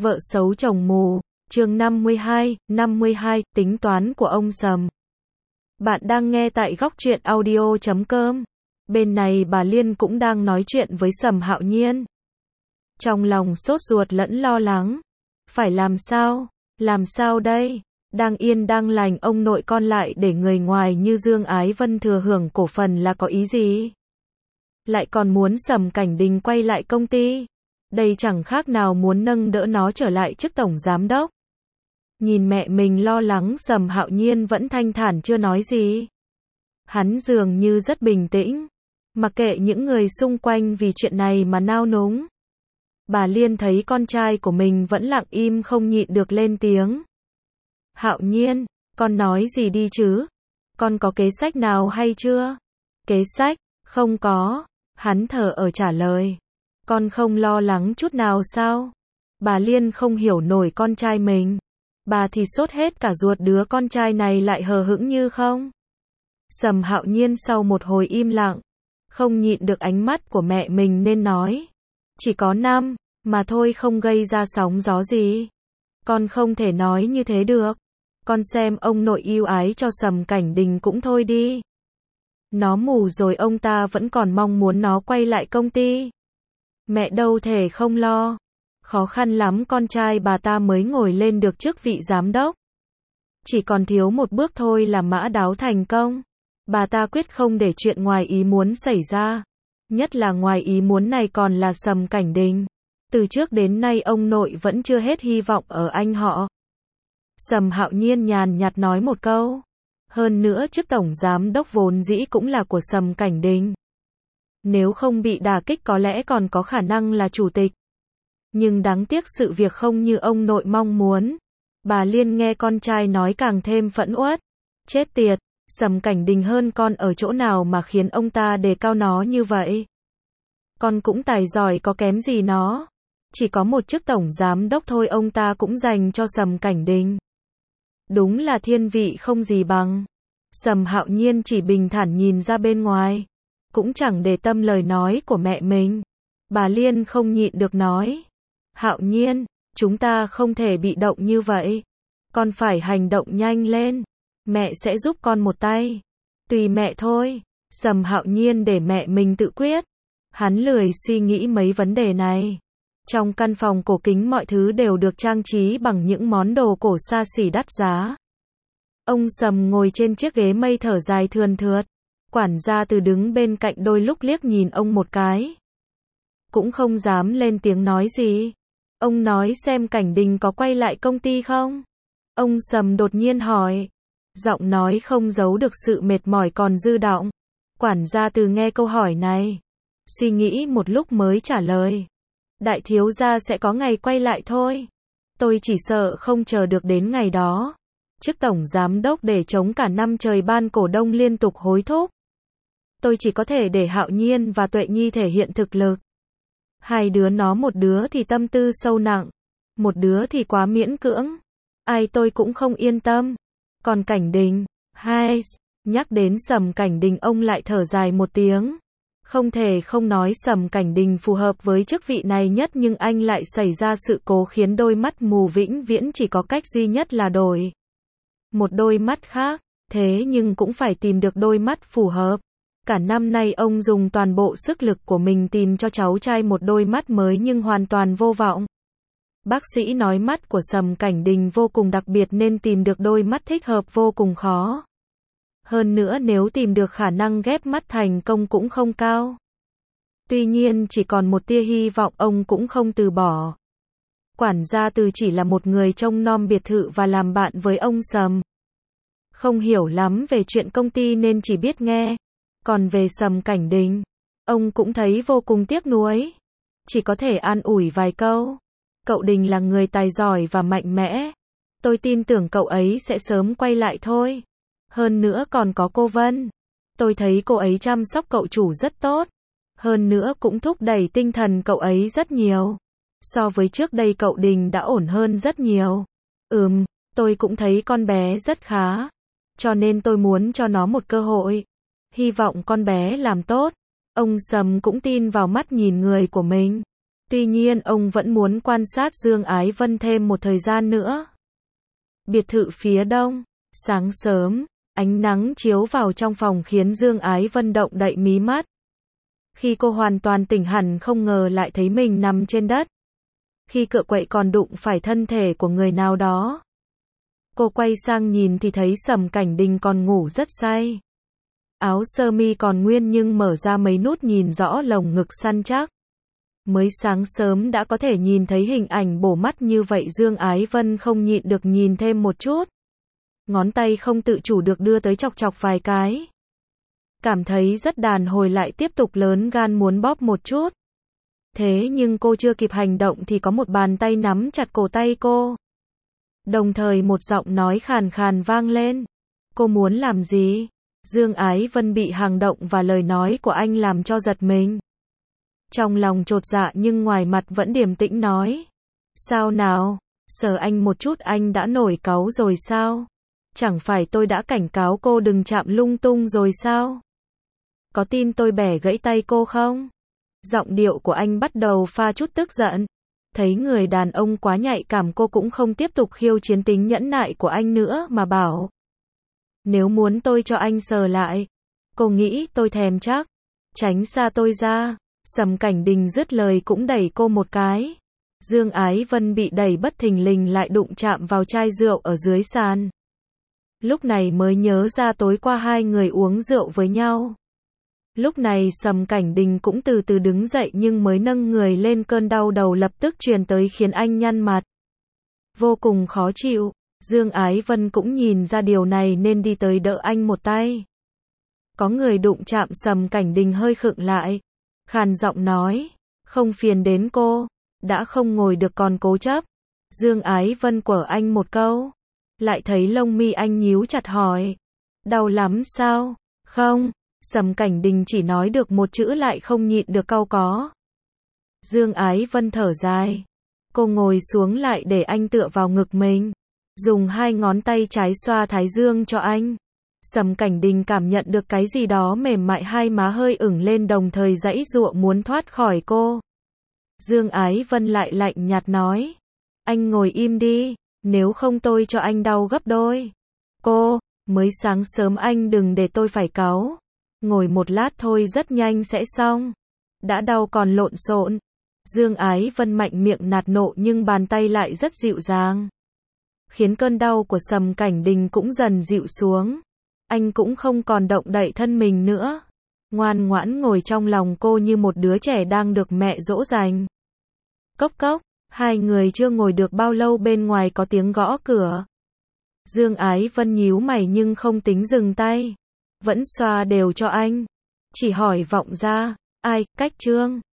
Vợ xấu chồng mù, chương 52, tính toán của ông Sầm. Bạn đang nghe tại Góc Truyện Audio.com. Bên này bà Liên cũng đang nói chuyện với Sầm Hạo Nhiên. Trong lòng sốt ruột lẫn lo lắng. Phải làm sao? Làm sao đây? Đang yên đang lành ông nội con lại để người ngoài như Dương Ái Vân thừa hưởng cổ phần là có ý gì? Lại còn muốn Sầm Cảnh Đình quay lại công ty. Đây chẳng khác nào muốn nâng đỡ nó trở lại chức tổng giám đốc. Nhìn mẹ mình lo lắng Sầm Hạo Nhiên vẫn thanh thản chưa nói gì. Hắn dường như rất bình tĩnh. Mặc kệ những người xung quanh vì chuyện này mà nao núng. Bà Liên thấy con trai của mình vẫn lặng im không nhịn được lên tiếng. Hạo Nhiên, con nói gì đi chứ? Con có kế sách nào hay chưa? Kế sách? Không có. Hắn thở ở trả lời. Con không lo lắng chút nào sao? Bà Liên không hiểu nổi con trai mình. Bà thì sốt hết cả ruột đứa con trai này lại hờ hững như không. Sầm Hạo Nhiên sau một hồi im lặng, không nhịn được ánh mắt của mẹ mình nên nói. Chỉ có 5, mà thôi không gây ra sóng gió gì. Con không thể nói như thế được. Con xem ông nội yêu ái cho Sầm Cảnh Đình cũng thôi đi. Nó mù rồi ông ta vẫn còn mong muốn nó quay lại công ty. Mẹ đâu thể không lo. Khó khăn lắm con trai bà ta mới ngồi lên được chức vị giám đốc. Chỉ còn thiếu một bước thôi là mã đáo thành công. Bà ta quyết không để chuyện ngoài ý muốn xảy ra. Nhất là ngoài ý muốn này còn là Sầm Cảnh Đình. Từ trước đến nay ông nội vẫn chưa hết hy vọng ở anh họ. Sầm Hạo Nhiên nhàn nhạt nói một câu. Hơn nữa chức tổng giám đốc vốn dĩ cũng là của Sầm Cảnh Đình. Nếu không bị đả kích có lẽ còn có khả năng là chủ tịch. Nhưng đáng tiếc sự việc không như ông nội mong muốn. Bà Liên nghe con trai nói càng thêm phẫn uất. Chết tiệt, Sầm Cảnh Đình hơn con ở chỗ nào mà khiến ông ta đề cao nó như vậy? Con cũng tài giỏi có kém gì nó. Chỉ có một chức tổng giám đốc thôi ông ta cũng dành cho Sầm Cảnh Đình. Đúng là thiên vị không gì bằng. Sầm Hạo Nhiên chỉ bình thản nhìn ra bên ngoài. Cũng chẳng để tâm lời nói của mẹ mình. Bà Liên không nhịn được nói. Hạo Nhiên, chúng ta không thể bị động như vậy. Con phải hành động nhanh lên. Mẹ sẽ giúp con một tay. Tùy mẹ thôi. Sầm Hạo Nhiên để mẹ mình tự quyết. Hắn lười suy nghĩ mấy vấn đề này. Trong căn phòng cổ kính mọi thứ đều được trang trí bằng những món đồ cổ xa xỉ đắt giá. Ông Sầm ngồi trên chiếc ghế mây thở dài thườn thượt. Quản gia Từ đứng bên cạnh đôi lúc liếc nhìn ông một cái. Cũng không dám lên tiếng nói gì. Ông nói xem Cảnh Đình có quay lại công ty không? Ông Sầm đột nhiên hỏi. Giọng nói không giấu được sự mệt mỏi còn dư đọng. Quản gia Từ nghe câu hỏi này. Suy nghĩ một lúc mới trả lời. Đại thiếu gia sẽ có ngày quay lại thôi. Tôi chỉ sợ không chờ được đến ngày đó. Chức tổng giám đốc để chống cả năm trời ban cổ đông liên tục hối thúc. Tôi chỉ có thể để Hạo Nhiên và Tuệ Nhi thể hiện thực lực. Hai đứa nó một đứa thì tâm tư sâu nặng. Một đứa thì quá miễn cưỡng. Ai tôi cũng không yên tâm. Còn Cảnh Đình, nhắc đến Sầm Cảnh Đình ông lại thở dài một tiếng. Không thể không nói Sầm Cảnh Đình phù hợp với chức vị này nhất nhưng anh lại xảy ra sự cố khiến đôi mắt mù vĩnh viễn chỉ có cách duy nhất là đổi một đôi mắt khác, thế nhưng cũng phải tìm được đôi mắt phù hợp. Cả năm nay ông dùng toàn bộ sức lực của mình tìm cho cháu trai một đôi mắt mới nhưng hoàn toàn vô vọng. Bác sĩ nói mắt của Sầm Cảnh Đình vô cùng đặc biệt nên tìm được đôi mắt thích hợp vô cùng khó. Hơn nữa nếu tìm được khả năng ghép mắt thành công cũng không cao. Tuy nhiên chỉ còn một tia hy vọng ông cũng không từ bỏ. Quản gia Từ chỉ là một người trông nom biệt thự và làm bạn với ông Sầm. Không hiểu lắm về chuyện công ty nên chỉ biết nghe. Còn về Sầm Cảnh Đình, ông cũng thấy vô cùng tiếc nuối. Chỉ có thể an ủi vài câu. Cậu Đình là người tài giỏi và mạnh mẽ. Tôi tin tưởng cậu ấy sẽ sớm quay lại thôi. Hơn nữa còn có cô Vân. Tôi thấy cô ấy chăm sóc cậu chủ rất tốt. Hơn nữa cũng thúc đẩy tinh thần cậu ấy rất nhiều. So với trước đây cậu Đình đã ổn hơn rất nhiều. Tôi cũng thấy con bé rất khá. Cho nên tôi muốn cho nó một cơ hội. Hy vọng con bé làm tốt. Ông Sầm cũng tin vào mắt nhìn người của mình. Tuy nhiên ông vẫn muốn quan sát Dương Ái Vân thêm một thời gian nữa. Biệt thự phía đông, sáng sớm, ánh nắng chiếu vào trong phòng khiến Dương Ái Vân động đậy mí mắt. Khi cô hoàn toàn tỉnh hẳn không ngờ lại thấy mình nằm trên đất. Khi cựa quậy còn đụng phải thân thể của người nào đó. Cô quay sang nhìn thì thấy Sầm Cảnh Đình còn ngủ rất say. Áo sơ mi còn nguyên nhưng mở ra mấy nút nhìn rõ lồng ngực săn chắc. Mới sáng sớm đã có thể nhìn thấy hình ảnh bổ mắt như vậy, Dương Ái Vân không nhịn được nhìn thêm một chút. Ngón tay không tự chủ được đưa tới chọc chọc vài cái. Cảm thấy rất đàn hồi lại tiếp tục lớn gan muốn bóp một chút. Thế nhưng cô chưa kịp hành động thì có một bàn tay nắm chặt cổ tay cô. Đồng thời một giọng nói khàn khàn vang lên. Cô muốn làm gì? Dương Ái Vân bị hành động và lời nói của anh làm cho giật mình. Trong lòng chột dạ nhưng ngoài mặt vẫn điềm tĩnh nói. Sao nào? Sờ anh một chút anh đã nổi cáu rồi sao? Chẳng phải tôi đã cảnh cáo cô đừng chạm lung tung rồi sao? Có tin tôi bẻ gãy tay cô không? Giọng điệu của anh bắt đầu pha chút tức giận. Thấy người đàn ông quá nhạy cảm cô cũng không tiếp tục khiêu chiến tính nhẫn nại của anh nữa mà bảo. Nếu muốn tôi cho anh sờ lại. Cô nghĩ tôi thèm chắc. Tránh xa tôi ra. Sầm Cảnh Đình dứt lời cũng đẩy cô một cái. Dương Ái Vân bị đẩy bất thình lình lại đụng chạm vào chai rượu ở dưới sàn. Lúc này mới nhớ ra tối qua hai người uống rượu với nhau. Lúc này Sầm Cảnh Đình cũng từ từ đứng dậy nhưng mới nâng người lên cơn đau đầu lập tức truyền tới khiến anh nhăn mặt. Vô cùng khó chịu, Dương Ái Vân cũng nhìn ra điều này nên đi tới đỡ anh một tay. Có người đụng chạm Sầm Cảnh Đình hơi khựng lại. Khàn giọng nói, không phiền đến cô, đã không ngồi được còn cố chấp. Dương Ái Vân quở anh một câu. Lại thấy lông mi anh nhíu chặt hỏi. Đau lắm sao? Không. Sầm Cảnh Đình chỉ nói được một chữ lại không nhịn được cau có. Dương Ái Vân thở dài. Cô ngồi xuống lại để anh tựa vào ngực mình. Dùng hai ngón tay trái xoa thái dương cho anh. Sầm Cảnh Đình cảm nhận được cái gì đó mềm mại, hai má hơi ửng lên đồng thời giãy giụa muốn thoát khỏi cô. Dương Ái Vân lại lạnh nhạt nói. Anh ngồi im đi, nếu không tôi cho anh đau gấp đôi. Cô, mới sáng sớm anh đừng để tôi phải cáu. Ngồi một lát thôi rất nhanh sẽ xong. Đã đau còn lộn xộn. Dương Ái Vân mạnh miệng nạt nộ nhưng bàn tay lại rất dịu dàng. Khiến cơn đau của Sầm Cảnh Đình cũng dần dịu xuống. Anh cũng không còn động đậy thân mình nữa. Ngoan ngoãn ngồi trong lòng cô như một đứa trẻ đang được mẹ dỗ dành. Cốc cốc, hai người chưa ngồi được bao lâu bên ngoài có tiếng gõ cửa. Dương Ái Vân nhíu mày nhưng không tính dừng tay. Vẫn xoa đều cho anh. Chỉ hỏi vọng ra, ai, Cách Trương.